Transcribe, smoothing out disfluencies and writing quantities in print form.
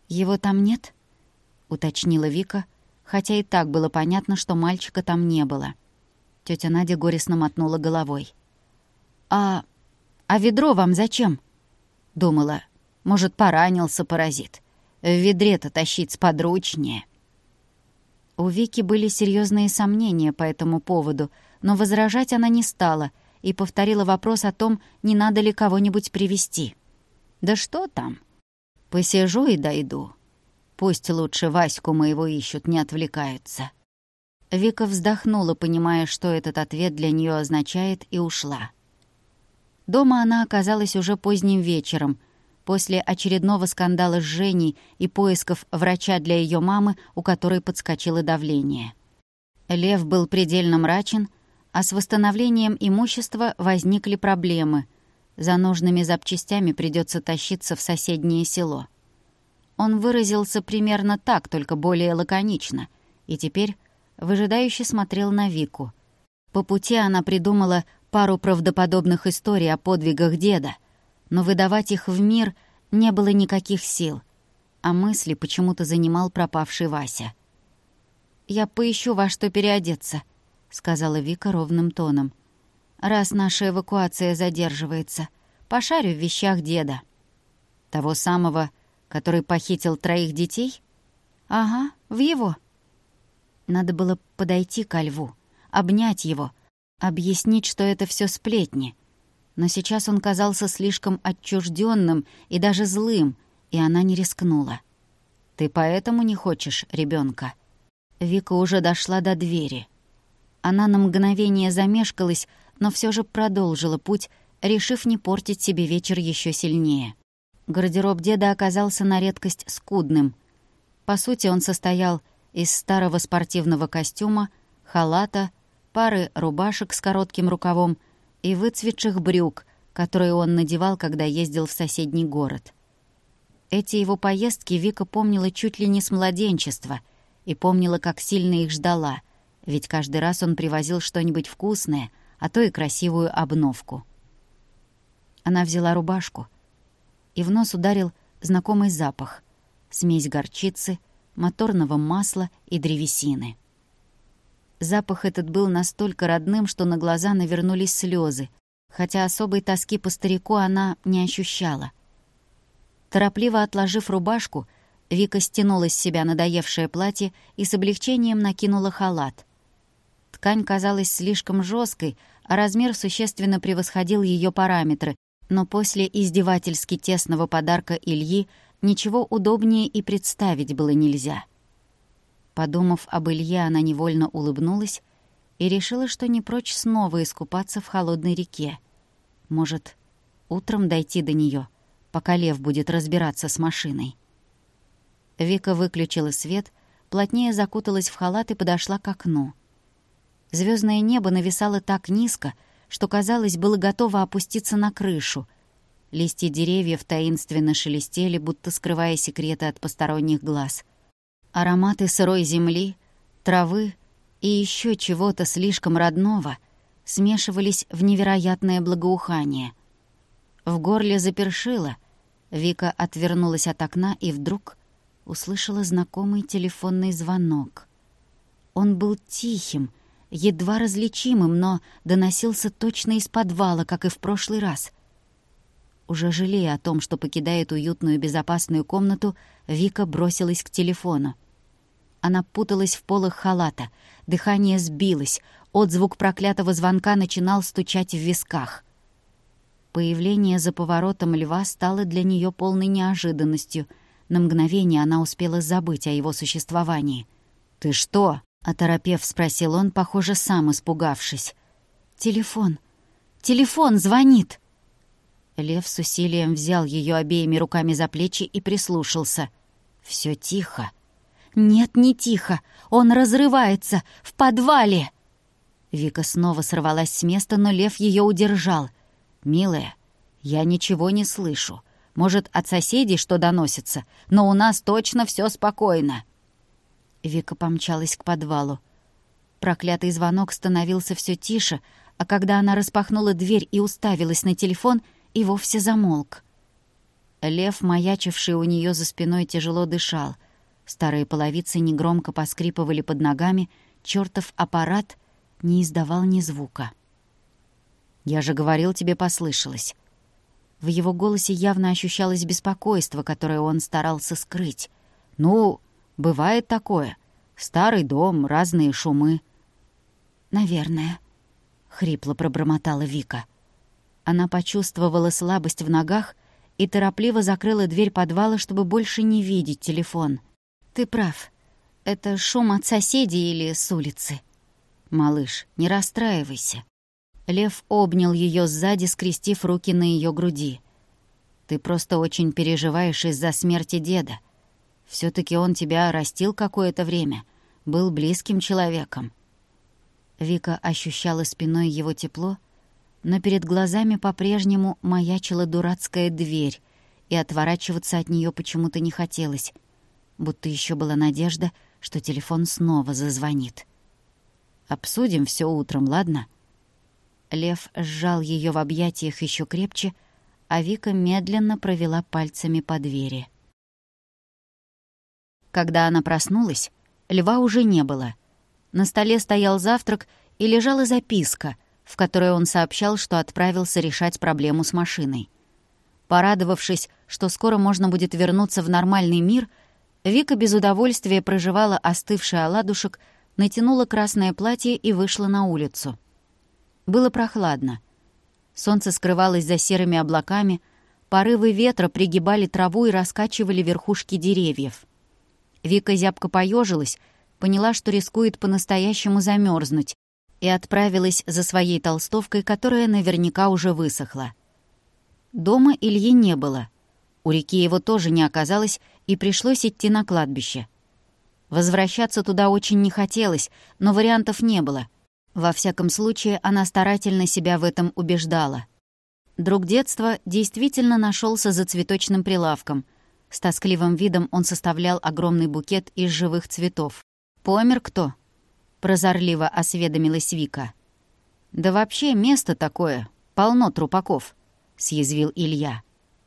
«Его там нет?» — уточнила Вика, хотя и так было понятно, что мальчика там не было. Тётя Надя горестно мотнула головой. «А ведро вам зачем?» — думала. «Может, поранился паразит. В ведре-то тащить сподручнее». У Вики были серьезные сомнения по этому поводу, но возражать она не стала и повторила вопрос о том, не надо ли кого-нибудь привезти. «Да что там? Посижу и дойду. Пусть лучше Ваську моего ищут, не отвлекаются». Вика вздохнула, понимая, что этот ответ для нее означает, и ушла. Дома она оказалась уже поздним вечером, после очередного скандала с Женей и поисков врача для ее мамы, у которой подскочило давление. Лев был предельно мрачен, а с восстановлением имущества возникли проблемы. За нужными запчастями придется тащиться в соседнее село. Он выразился примерно так, только более лаконично, и теперь выжидающе смотрел на Вику. По пути она придумала пару правдоподобных историй о подвигах деда, но выдавать их в мир не было никаких сил, а мысли почему-то занимал пропавший Вася. «Я поищу во что переодеться», — сказала Вика ровным тоном. «Раз наша эвакуация задерживается, пошарю в вещах деда». «Того самого, который похитил 3 детей?» «Ага, в его». Надо было подойти ко Льву, обнять его, объяснить, что это все сплетни. Но сейчас он казался слишком отчужденным и даже злым, и она не рискнула. «Ты поэтому не хочешь ребенка? Вика уже дошла до двери. Она на мгновение замешкалась, но все же продолжила путь, решив не портить себе вечер еще сильнее. Гардероб деда оказался на редкость скудным. По сути, он состоял из старого спортивного костюма, халата, пары рубашек с коротким рукавом и выцветших брюк, которые он надевал, когда ездил в соседний город. Эти его поездки Вика помнила чуть ли не с младенчества и помнила, как сильно их ждала, ведь каждый раз он привозил что-нибудь вкусное, а то и красивую обновку. Она взяла рубашку, и в нос ударил знакомый запах — смесь горчицы, моторного масла и древесины. Запах этот был настолько родным, что на глаза навернулись слезы, хотя особой тоски по старику она не ощущала. Торопливо отложив рубашку, Вика стянула с себя надоевшее платье и с облегчением накинула халат. Ткань казалась слишком жесткой, а размер существенно превосходил ее параметры, но после издевательски тесного подарка Ильи ничего удобнее и представить было нельзя. Подумав об Илье, она невольно улыбнулась и решила, что не прочь снова искупаться в холодной реке. Может, утром дойти до нее, пока Лев будет разбираться с машиной. Вика выключила свет, плотнее закуталась в халат и подошла к окну. Звездное небо нависало так низко, что, казалось, было готово опуститься на крышу. Листья деревьев таинственно шелестели, будто скрывая секреты от посторонних глаз. Ароматы сырой земли, травы и еще чего-то слишком родного смешивались в невероятное благоухание. В горле запершило. Вика отвернулась от окна и вдруг услышала знакомый телефонный звонок. Он был тихим, едва различимым, но доносился точно из подвала, как и в прошлый раз. Уже жалея о том, что покидает уютную безопасную комнату, Вика бросилась к телефону. Она путалась в полах халата, дыхание сбилось, отзвук проклятого звонка начинал стучать в висках. Появление за поворотом Льва стало для нее полной неожиданностью. На мгновение она успела забыть о его существовании. «Ты что?» — оторопев, спросил он, похоже, сам испугавшись. «Телефон! Телефон звонит!» Лев с усилием взял ее обеими руками за плечи и прислушался. Все тихо. «Нет, не тихо! Он разрывается! В подвале!» Вика снова сорвалась с места, но Лев ее удержал. «Милая, я ничего не слышу. Может, от соседей что доносится, но у нас точно все спокойно». Вика помчалась к подвалу. Проклятый звонок становился все тише, а когда она распахнула дверь и уставилась на телефон, и вовсе замолк. Лев, маячивший у нее за спиной, тяжело дышал. Старые половицы негромко поскрипывали под ногами, чертов аппарат не издавал ни звука. «Я же говорил, тебе послышалось». В его голосе явно ощущалось беспокойство, которое он старался скрыть. «Ну, бывает такое. Старый дом, разные шумы». «Наверное», — хрипло пробормотала Вика. Она почувствовала слабость в ногах и торопливо закрыла дверь подвала, чтобы больше не видеть телефон. «Ты прав. Это шум от соседей или с улицы». «Малыш, не расстраивайся». Лев обнял ее сзади, скрестив руки на ее груди. «Ты просто очень переживаешь из-за смерти деда. Все-таки он тебя растил какое-то время, был близким человеком». Вика ощущала спиной его тепло, но перед глазами по-прежнему маячила дурацкая дверь, и отворачиваться от нее почему-то не хотелось, будто еще была надежда, что телефон снова зазвонит. «Обсудим все утром, ладно?» Лев сжал ее в объятиях еще крепче, а Вика медленно провела пальцами по двери. Когда она проснулась, Льва уже не было. На столе стоял завтрак и лежала записка, в которой он сообщал, что отправился решать проблему с машиной. Порадовавшись, что скоро можно будет вернуться в нормальный мир, Вика без удовольствия прожевала остывший оладушек, натянула красное платье и вышла на улицу. Было прохладно. Солнце скрывалось за серыми облаками, порывы ветра пригибали траву и раскачивали верхушки деревьев. Вика зябко поежилась, поняла, что рискует по-настоящему замерзнуть, и отправилась за своей толстовкой, которая наверняка уже высохла. Дома Ильи не было. У реки его тоже не оказалось, и пришлось идти на кладбище. Возвращаться туда очень не хотелось, но вариантов не было. Во всяком случае, она старательно себя в этом убеждала. Друг детства действительно нашелся за цветочным прилавком. С тоскливым видом он составлял огромный букет из живых цветов. «Помер кто?» — прозорливо осведомилась Вика. «Да вообще место такое, полно трупаков», — съязвил Илья.